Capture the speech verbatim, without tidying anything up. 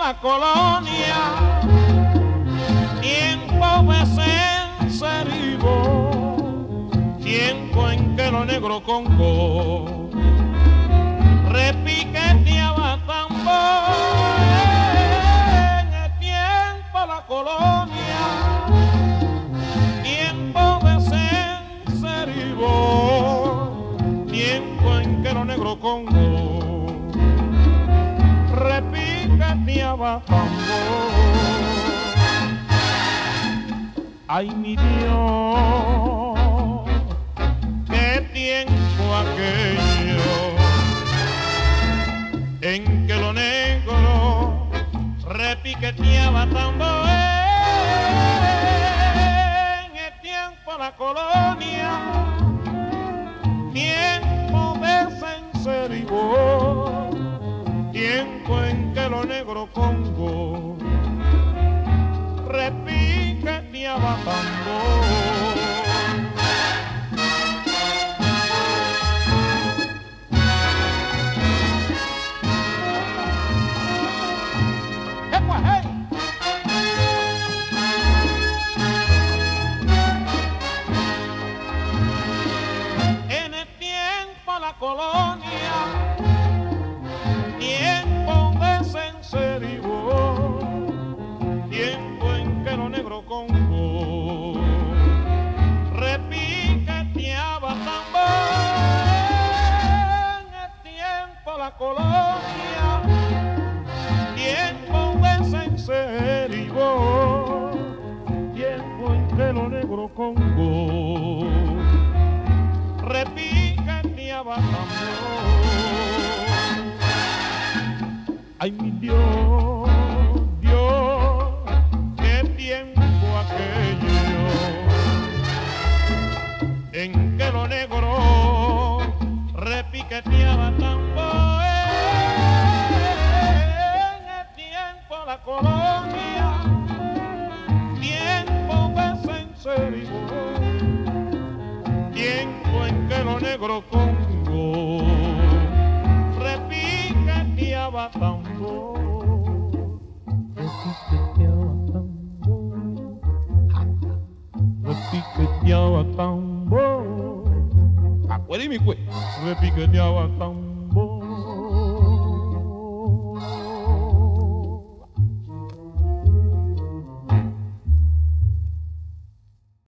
la colonia, tiempo de sencerivo, tiempo en que lo negro Congo repiqueteaba tambor. En el tiempo la colonia, tiempo de sencerivo, tiempo en que lo negro Congo repiqueteaba tambor. Ay, mi Dios, qué tiempo aquello en que lo negro repiqueteaba tambor. En el tiempo la colonia, tiempo de sencerivo, tiempo en que lo negro Congo repiqueteaba tambor. En el tiempo la colonia, tiempo de sencerivo, tiempo en que lo negro Congo repiqueteaba tambor. En el tiempo la colonia, tiempo de sencerivo, tiempo en que lo negro Congo repiqueteaba tambor. Ay, mi Dios, Dios, qué tiempo aquello en que lo negro repiqueteaba tambor. En el tiempo la colonia, tiempo de sencerivo, tiempo en que lo negro Congo repiqueteaba tambor. Repiqueteaba tambor, repiqueteaba tambor. Acuérdame, pues, repiqueteaba tambor.